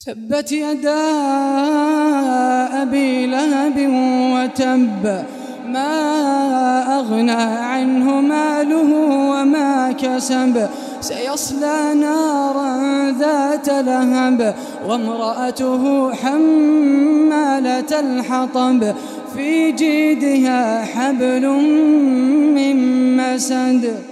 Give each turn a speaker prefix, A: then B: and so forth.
A: تبت يدا أبي لهب وتب ما أغنى عنه ماله وما كسب سيصلى نارا ذات لهب وامرأته حمالة الحطب في جيدها حبل من مسد.